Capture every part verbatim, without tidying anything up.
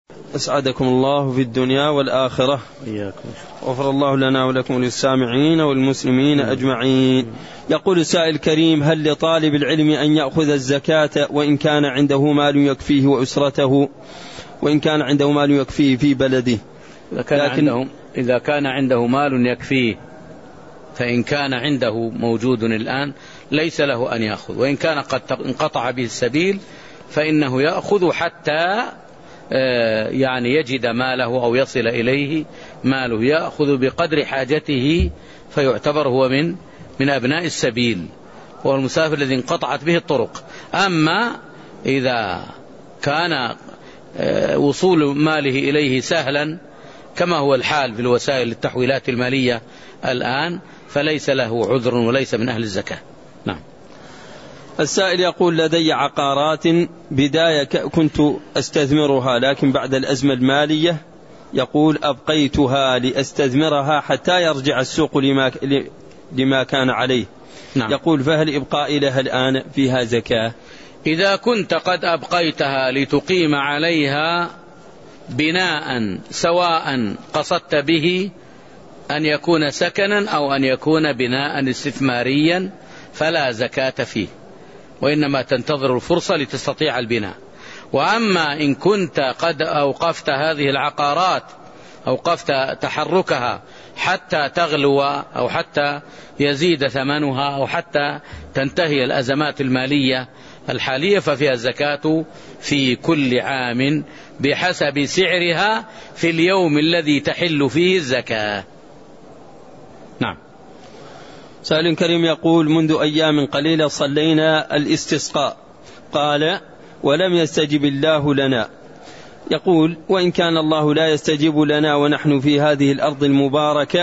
أسعدكم الله في الدنيا والآخرة. إياكم. غفر الله لنا ولكم وللسامعين والمسلمين أجمعين. يقول السائل الكريم: هل لطالب العلم أن يأخذ الزكاة وإن كان عنده مال يكفيه وأسرته وإن كان عنده مال يكفيه في بلده؟ إذا كان, لكن عنده إذا كان عنده مال يكفيه، فإن كان عنده موجود الآن ليس له أن يأخذ، وإن كان قد انقطع به السبيل فإنه يأخذ حتى يعني يجد ماله أو يصل إليه ماله، يأخذ بقدر حاجته، فيعتبر هو من من أبناء السبيل، وهو المسافر الذي انقطعت به الطرق. أما إذا كان وصول ماله إليه سهلا كما هو الحال في الوسائل التحويلات المالية الآن، فليس له عذر وليس من أهل الزكاة. نعم. السائل يقول: لدي عقارات بداية كنت أستثمرها، لكن بعد الأزمة المالية يقول أبقيتها لأستثمرها حتى يرجع السوق لما, لما كان عليه. نعم. يقول: فهل إبقائي لها الآن فيها زكاة؟ إذا كنت قد أبقيتها لتقيم عليها بناء، سواء قصدت به أن يكون سكنا أو أن يكون بناء استثماريا، فلا زكاة فيه، وإنما تنتظر الفرصة لتستطيع البناء. وأما إن كنت قد أوقفت هذه العقارات، أوقفت تحركها حتى تغلو أو حتى يزيد ثمنها أو حتى تنتهي الأزمات المالية الحالية، ففيها الزكاة في كل عام بحسب سعرها في اليوم الذي تحل فيه الزكاة. نعم. سائل كريم يقول: منذ أيام قليلة صلينا الاستسقاء، قال: ولم يستجب الله لنا. يقول: وإن كان الله لا يستجيب لنا ونحن في هذه الأرض المباركة،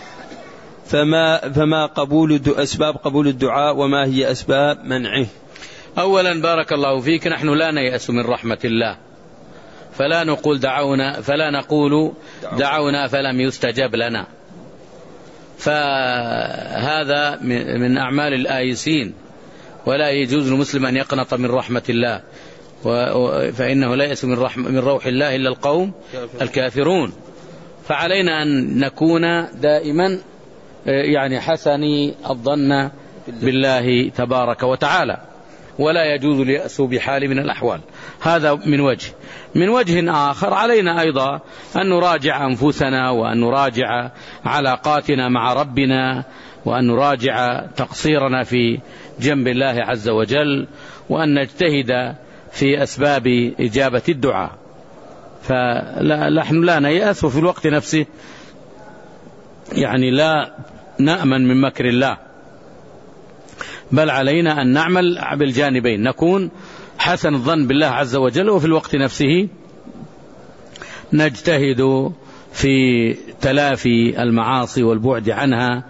فما, فما قبول أسباب قبول الدعاء وما هي أسباب منعه؟ أولا بارك الله فيك، نحن لا نيأس من رحمة الله، فلا نقول دعونا فلا نقول دعونا فلم يستجب لنا، فهذا من أعمال الآيسين، ولا يجوز للمسلم أن يقنط من رحمة الله، فإنه لا يأس من, من روح الله إلا القوم الكافرون. فعلينا أن نكون دائما يعني حسني الظن بالله تبارك وتعالى، ولا يجوز اليأس بحال من الأحوال. هذا من وجه. من وجه آخر علينا أيضا أن نراجع أنفسنا، وأن نراجع علاقاتنا مع ربنا، وأن نراجع تقصيرنا في جنب الله عز وجل، وأن نجتهد في أسباب إجابة الدعاء. فنحن لا نيأس، وفي الوقت نفسه يعني لا نأمن من مكر الله، بل علينا أن نعمل بالجانبين، نكون حسن الظن بالله عز وجل، وفي الوقت نفسه نجتهد في تلافي المعاصي والبعد عنها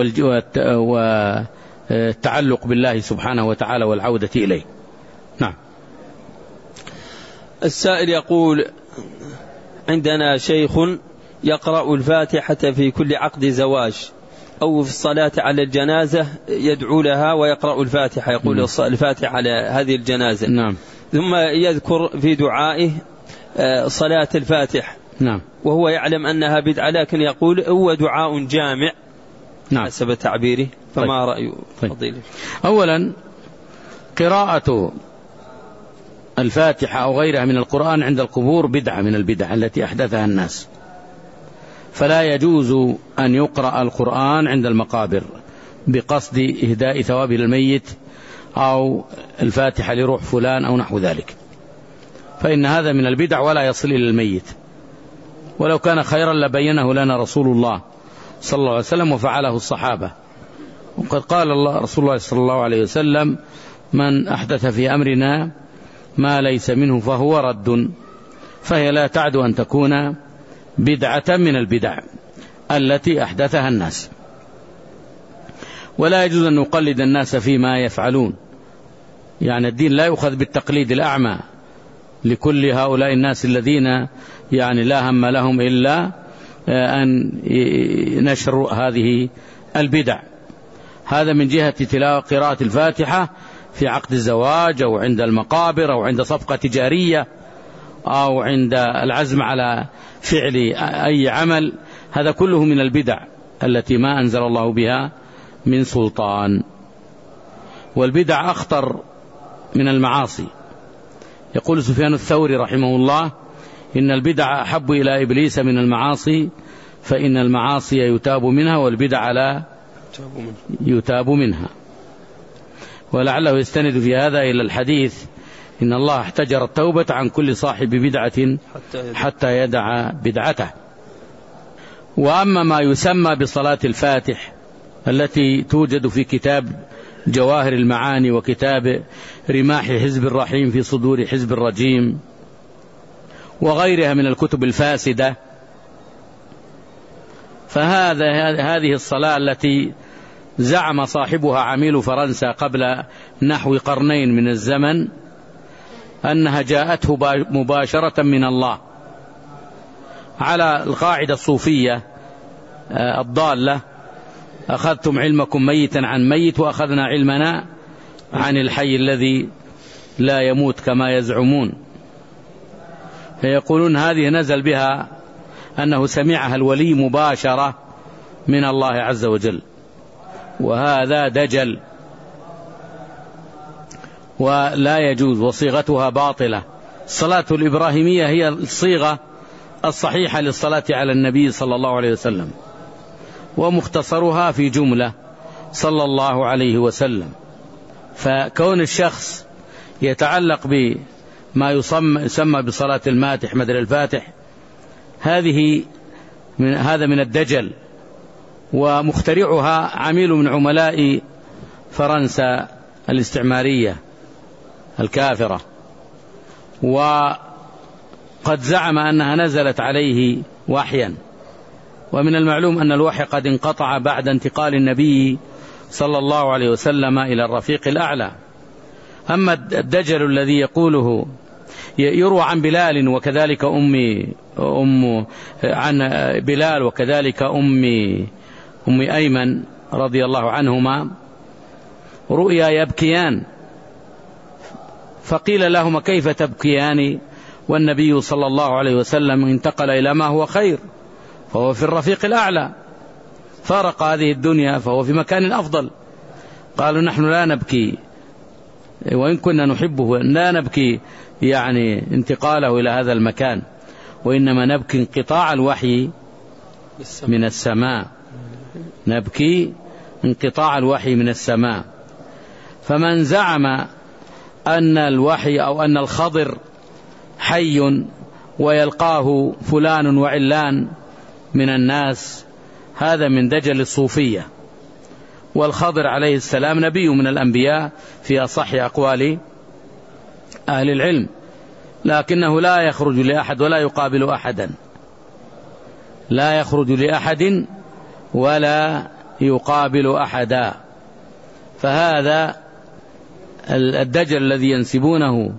والتعلق بالله سبحانه وتعالى والعودة إليه. نعم. السائل يقول: عندنا شيخ يقرأ الفاتحة في كل عقد زواج أو في الصلاة على الجنازة، يدعو لها ويقرأ الفاتحة، يقول الفاتحة على هذه الجنازة. نعم. ثم يذكر في دعائه صلاة الفاتح. نعم. وهو يعلم أنها بدعة، لكن يقول هو دعاء جامع. نعم. حسب تعبيره، فما طيب. رأيه طيب. فضيلة؟ أولا، قراءة الفاتحة أو غيرها من القرآن عند القبور بدعة من البدع التي أحدثها الناس، فلا يجوز أن يقرأ القرآن عند المقابر بقصد إهداء ثواب للميت أو الفاتحة لروح فلان أو نحو ذلك، فإن هذا من البدع ولا يصل إلى الميت، ولو كان خيرا لبينه لنا رسول الله صلى الله عليه وسلم وفعله الصحابة. وقد قال الله رسول الله صلى الله عليه وسلم: من أحدث في أمرنا ما ليس منه فهو رد. فهي لا تعد أن تكون بدعة من البدع التي أحدثها الناس، ولا يجوز أن نقلد الناس فيما يفعلون. يعني الدين لا يؤخذ بالتقليد الأعمى لكل هؤلاء الناس الذين يعني لا هم لهم إلا أن نشروا هذه البدع. هذا من جهة تلاوة قراءة الفاتحة في عقد الزواج أو عند المقابر أو عند صفقة تجارية أو عند العزم على فعل أي عمل، هذا كله من البدع التي ما أنزل الله بها من سلطان. والبدع أخطر من المعاصي. يقول سفيان الثوري رحمه الله: إن البدع أحب إلى إبليس من المعاصي، فإن المعاصي يتاب منها والبدع لا يتاب منها. ولعله يستند في هذا إلى الحديث: إن الله احتجر التوبة عن كل صاحب بدعة حتى يدع بدعته. وأما ما يسمى بصلاة الفاتح التي توجد في كتاب جواهر المعاني وكتاب رماح حزب الرحيم في صدور حزب الرجيم وغيرها من الكتب الفاسدة، فهذا هذه الصلاة التي زعم صاحبها عميل فرنسا قبل نحو قرنين من الزمن أنها جاءته مباشرة من الله، على القاعدة الصوفية الضالة: أخذتم علمكم ميتا عن ميت وأخذنا علمنا عن الحي الذي لا يموت كما يزعمون. فيقولون هذه نزل بها أنه سمعها الولي مباشرة من الله عز وجل، وهذا دجل ولا يجوز، وصيغتها باطلة. الصلاة الإبراهيمية هي الصيغة الصحيحة للصلاة على النبي صلى الله عليه وسلم، ومختصرها في جملة: صلى الله عليه وسلم. فكون الشخص يتعلق بما يسمى بصلاة الماتح مثل الفاتح، هذه من هذا من الدجل، ومخترعها عميل من عملاء فرنسا الاستعمارية الكافرة، وقد زعم أنها نزلت عليه وحيا، ومن المعلوم أن الوحي قد انقطع بعد انتقال النبي صلى الله عليه وسلم إلى الرفيق الأعلى. أما الدجل الذي يقوله يروى عن بلال وكذلك أمي أم عن بلال وكذلك أمي أم أيمن رضي الله عنهما رؤيا يبكيان، فقيل لهما: كيف تبكيان والنبي صلى الله عليه وسلم انتقل إلى ما هو خير، فهو في الرفيق الأعلى، فارق هذه الدنيا فهو في مكان أفضل. قالوا: نحن لا نبكي وإن كنا نحبه، لا نبكي يعني انتقاله إلى هذا المكان، وإنما نبكي انقطاع الوحي من السماء، نبكي انقطاع الوحي من السماء. فمن زعم أن الوحي أو أن الخضر حي ويلقاه فلان وعلان من الناس، هذا من دجل الصوفية. والخضر عليه السلام نبي من الأنبياء في أصح أقوال أهل العلم، لكنه لا يخرج لأحد ولا يقابل أحدا، لا يخرج لأحد ولا يقابل أحدا. فهذا الدجل الذي ينسبونه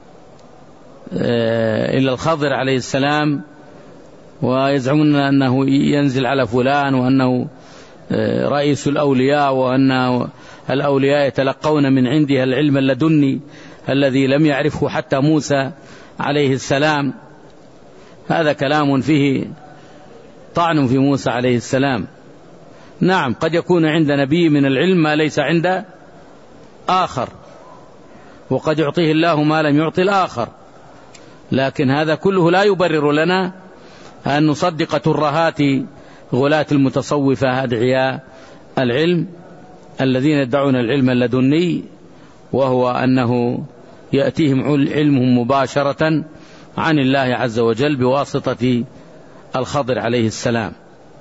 إلى الخضر عليه السلام ويزعمون أنه ينزل على فلان وأنه رئيس الأولياء وأن الأولياء يتلقون من عندها العلم اللدني الذي لم يعرفه حتى موسى عليه السلام، هذا كلام فيه طعن في موسى عليه السلام. نعم، قد يكون عند نبي من العلم ما ليس عند آخر، وقد يعطيه الله ما لم يعطي الآخر، لكن هذا كله لا يبرر لنا أن نصدق ترهات غلاة المتصوفة أدعياء العلم الذين يدعون العلم اللدني، وهو أنه يأتيهم علمهم مباشرة عن الله عز وجل بواسطة الخضر عليه السلام.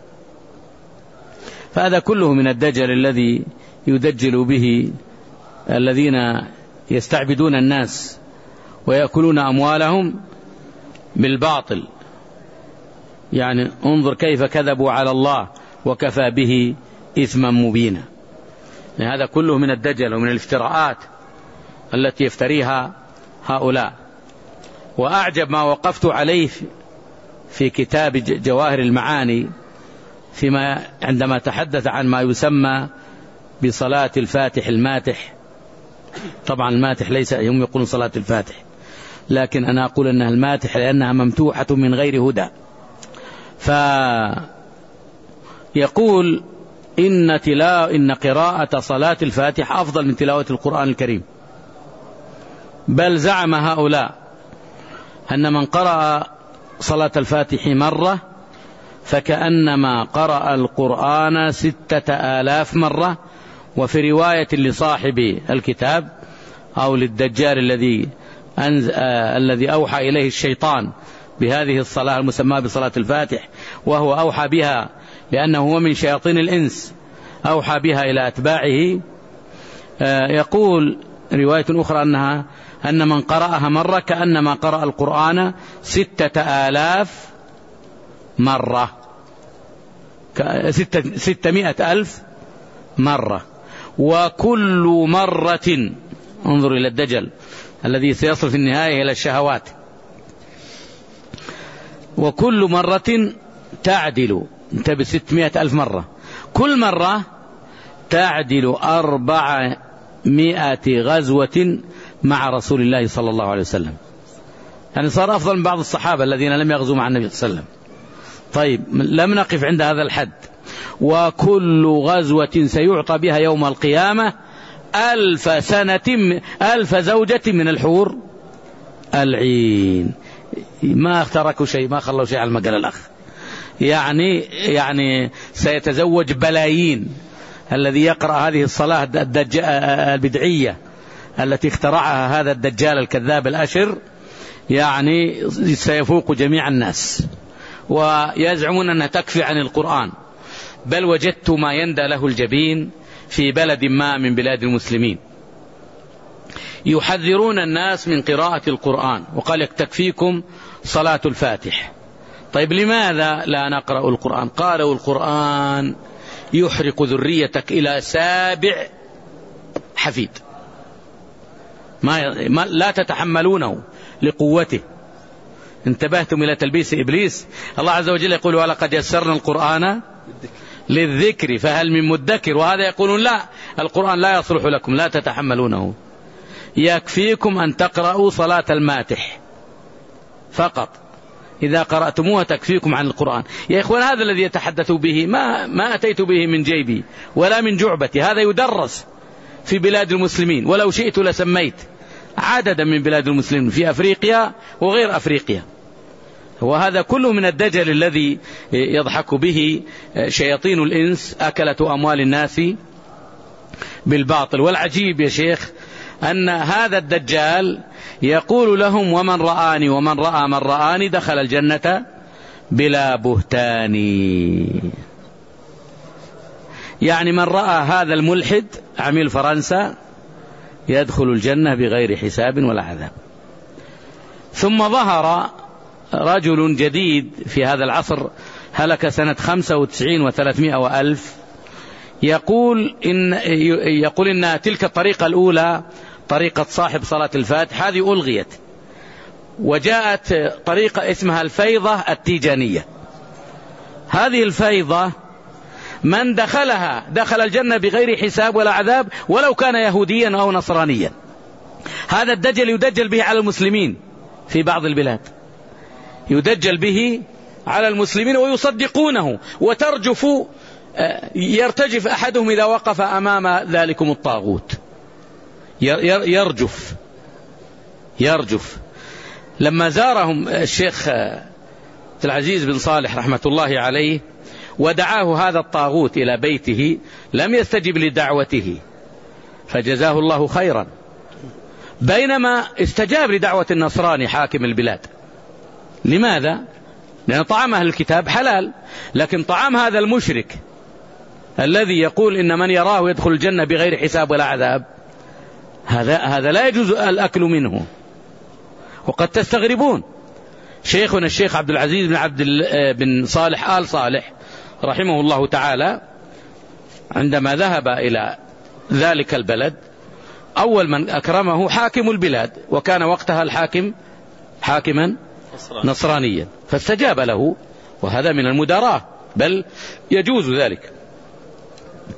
فهذا كله من الدجل الذي يدجل به الذين يستعبدون الناس ويأكلون أموالهم بالباطل. يعني انظر كيف كذبوا على الله وكفى به إثما مبينا. هذا كله من الدجل ومن الافتراءات التي يفتريها هؤلاء. وأعجب ما وقفت عليه في كتاب جواهر المعاني فيما عندما تحدث عن ما يسمى بصلاة الفاتح الماتح. طبعا الماتح ليس، هم يقولون صلاة الفاتح، لكن أنا أقول أنها الماتح لأنها ممتوحة من غير هدى. فيقول إن, تلا إن قراءة صلاة الفاتحة أفضل من تلاوة القرآن الكريم، بل زعم هؤلاء أن من قرأ صلاة الفاتحة مرة فكأنما قرأ القرآن ستة آلاف مرة. وفي رواية لصاحب الكتاب أو للدجال الذي أنز... آه... الذي أوحى إليه الشيطان بهذه الصلاة المسمى بصلاة الفاتح، وهو أوحى بها لأنه هو من شياطين الإنس، أوحى بها إلى أتباعه. آه... يقول رواية أخرى أنها أن من قرأها مرة كأنما قرأ القرآن ستة آلاف مرة، ستة... ستمائة ألف مرة. وكل مرة، انظر إلى الدجل الذي سيصل في النهاية إلى الشهوات، وكل مرة تعدل، انتبه، ستمائة ألف مرة، كل مرة تعدل أربعمائة غزوة مع رسول الله صلى الله عليه وسلم. يعني صار أفضل من بعض الصحابة الذين لم يغزوا مع النبي صلى الله عليه وسلم. طيب، لم نقف عند هذا الحد. وكل غزوة سيعطى بها يوم القيامة ألف سنة ألف زوجة من الحور العين. ما تركوا شيء، ما خلوا شيء على المقال الأخ. يعني يعني سيتزوج بلايين. الذي يقرأ هذه الصلاة البدعية التي اخترعها هذا الدجال الكذاب الأشر يعني سيفوق جميع الناس، ويزعمون أنها تكفي عن القرآن. بل وجدت ما يندى له الجبين في بلد ما من بلاد المسلمين يحذرون الناس من قراءة القرآن، وقال تكفيكم صلاة الفاتح. طيب لماذا لا نقرأ القرآن؟ قالوا القرآن يحرق ذريتك إلى سابع حفيد، ما ما لا تتحملونه لقوته. انتبهتم إلى تلبيس إبليس؟ الله عز وجل يقول ولقد يسرنا القرآن للذكر فهل من مدكر، وهذا يقولون لا، القرآن لا يصلح لكم، لا تتحملونه، يكفيكم أن تقرأوا صلاة الماتح فقط، إذا قرأتموها تكفيكم عن القرآن. يا إخوان، هذا الذي يتحدث به ما, ما أتيت به من جيبي ولا من جعبتي، هذا يدرس في بلاد المسلمين، ولو شئت لسميت عددا من بلاد المسلمين في أفريقيا وغير أفريقيا. وهذا كله من الدجل الذي يضحك به شياطين الإنس أكلة أموال الناس بالباطل. والعجيب يا شيخ أن هذا الدجال يقول لهم ومن رآني ومن رأى من رآني دخل الجنة بلا بهتان. يعني من رأى هذا الملحد عميل فرنسا يدخل الجنة بغير حساب ولا عذاب. ثم ظهر رجل جديد في هذا العصر، هلك سنة خمسة وتسعين وثلاثمائة وألف، يقول إن, يقول إن تلك الطريقة الأولى طريقة صاحب صلاة الفاتح هذه ألغيت، وجاءت طريقة اسمها الفيضة التيجانية. هذه الفيضة من دخلها دخل الجنة بغير حساب ولا عذاب ولو كان يهوديا أو نصرانيا. هذا الدجل يدجل به على المسلمين في بعض البلاد، يدجل به على المسلمين ويصدقونه، وترجف يرتجف أحدهم إذا وقف أمام ذلكم الطاغوت، يرجف يرجف. لما زارهم الشيخ عبد العزيز بن صالح رحمة الله عليه ودعاه هذا الطاغوت إلى بيته لم يستجب لدعوته فجزاه الله خيرا، بينما استجاب لدعوة النصراني حاكم البلاد. لماذا؟ لأن طعام أهل الكتاب حلال، لكن طعام هذا المشرك الذي يقول إن من يراه يدخل الجنة بغير حساب ولا عذاب، هذا هذا لا يجوز الأكل منه. وقد تستغربون شيخنا الشيخ عبد العزيز بن عبد بن صالح آل صالح رحمه الله تعالى عندما ذهب إلى ذلك البلد أول من أكرمه حاكم البلاد، وكان وقتها الحاكم حاكما نصرانيا، فاستجاب له، وهذا من المداراة بل يجوز ذلك،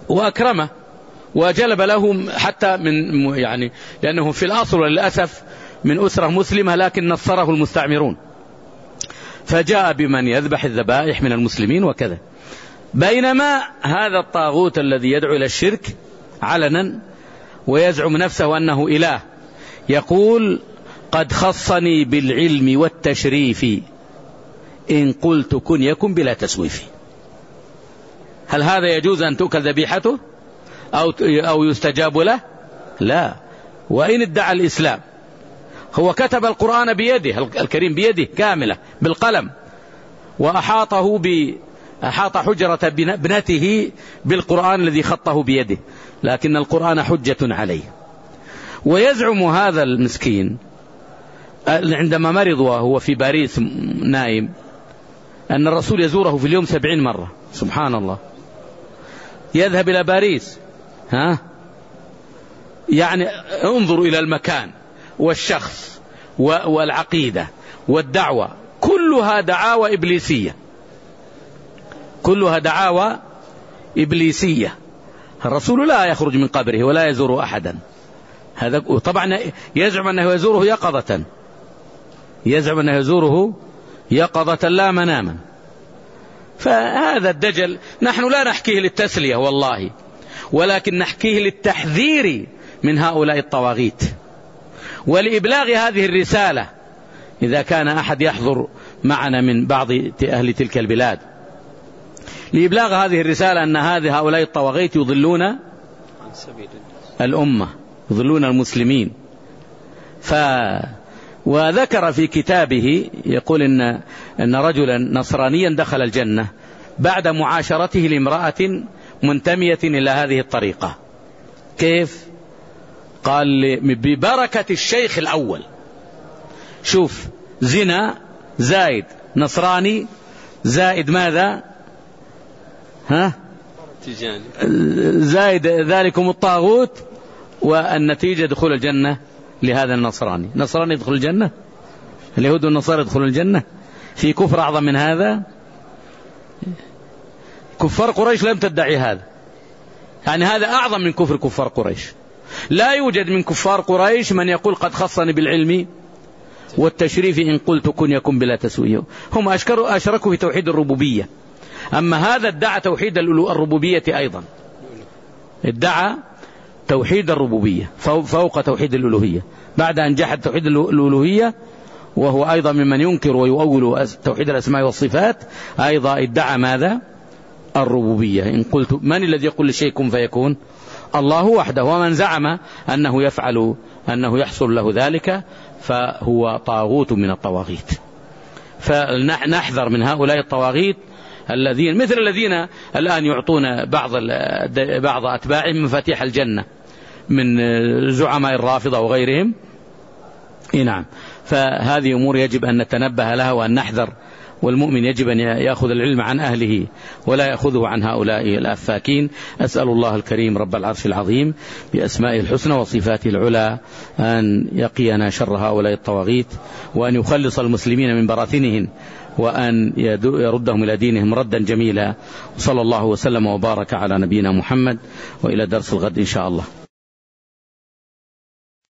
وأكرمه وجلب له حتى من يعني لأنه في الأصل وللأسف من أسرة مسلمة لكن نصره المستعمرون، فجاء بمن يذبح الذبائح من المسلمين وكذا. بينما هذا الطاغوت الذي يدعو إلى الشرك علنا ويزعم نفسه أنه إله يقول قد خصني بالعلم والتشريف إن قلت كن يكن بلا تسويف. هل هذا يجوز أن تؤكل ذبيحته أو أو يستجاب له؟ لا. وإن ادعى الإسلام، هو كتب القرآن بيده الكريم بيده كاملة بالقلم، وأحاطه ب أحاط حجرة ابنته بالقرآن الذي خطه بيده، لكن القرآن حجة عليه. ويزعم هذا المسكين عندما مرض وهو في باريس نائم أن الرسول يزوره في اليوم سبعين مرة. سبحان الله، يذهب إلى باريس، ها يعني انظروا إلى المكان والشخص والعقيدة والدعوة، كلها دعاوى إبليسية، كلها دعاوى إبليسية. الرسول لا يخرج من قبره ولا يزور أحدا، هذا طبعا يزعم أنه يزوره يقظة، يزعم أنه يزوره يقظة لا مناما. فهذا الدجل نحن لا نحكيه للتسلية والله، ولكن نحكيه للتحذير من هؤلاء الطواغيت ولإبلاغ هذه الرسالة. إذا كان أحد يحضر معنا من بعض أهل تلك البلاد، لإبلاغ هذه الرسالة أن هذه هؤلاء الطواغيت يضلون الأمة، يضلون المسلمين. ف وذكر في كتابه يقول إن أن رجلا نصرانيا دخل الجنة بعد معاشرته لامرأة منتمية إلى هذه الطريقة. كيف؟ قال ببركة الشيخ الأول. شوف، زنا زائد نصراني زائد ماذا؟ ها؟ زائد ذلكم الطاغوت، والنتيجة دخول الجنة لهذا النصراني. نصراني يدخل الجنة؟ اليهود والنصارى يدخلون الجنة؟ في كفر أعظم من هذا؟ كفار قريش لم تدعي هذا، يعني هذا أعظم من كفر كفار قريش. لا يوجد من كفار قريش من يقول قد خصني بالعلم والتشريف إن قلت كن يكن بلا تسويه. هم أشركوا في توحيد الربوبية، أما هذا ادعى توحيد الربوبية أيضا، ادعى توحيد الربوبية فوق توحيد الألوهية، بعد أن جحد توحيد الألوهية، وهو أيضا ممن ينكر ويؤول توحيد الأسماء والصفات، أيضا ادعى ماذا؟ الربوبية. إن قلت من الذي يقول لشيء كن فيكون؟ الله وحده. ومن زعم أنه يفعل أنه يحصل له ذلك فهو طاغوت من الطواغيت. فنحذر من هؤلاء الطواغيت الذين مثل الذين الآن يعطون بعض بعض أتباعهم مفاتيح الجنة من زعماء الرافضة وغيرهم. نعم، فهذه أمور يجب أن نتنبه لها وأن نحذر، والمؤمن يجب أن يأخذ العلم عن أهله ولا يأخذه عن هؤلاء الأفاكين. أسأل الله الكريم رب العرش العظيم بأسمائه الحسنى وصفاته العلى أن يقينا شر هؤلاء الطواغيت، وأن يخلص المسلمين من براثنهم، وأن يردهم إلى دينهم ردا جميلا. وصلى الله وسلم وبارك على نبينا محمد، وإلى درس الغد إن شاء الله.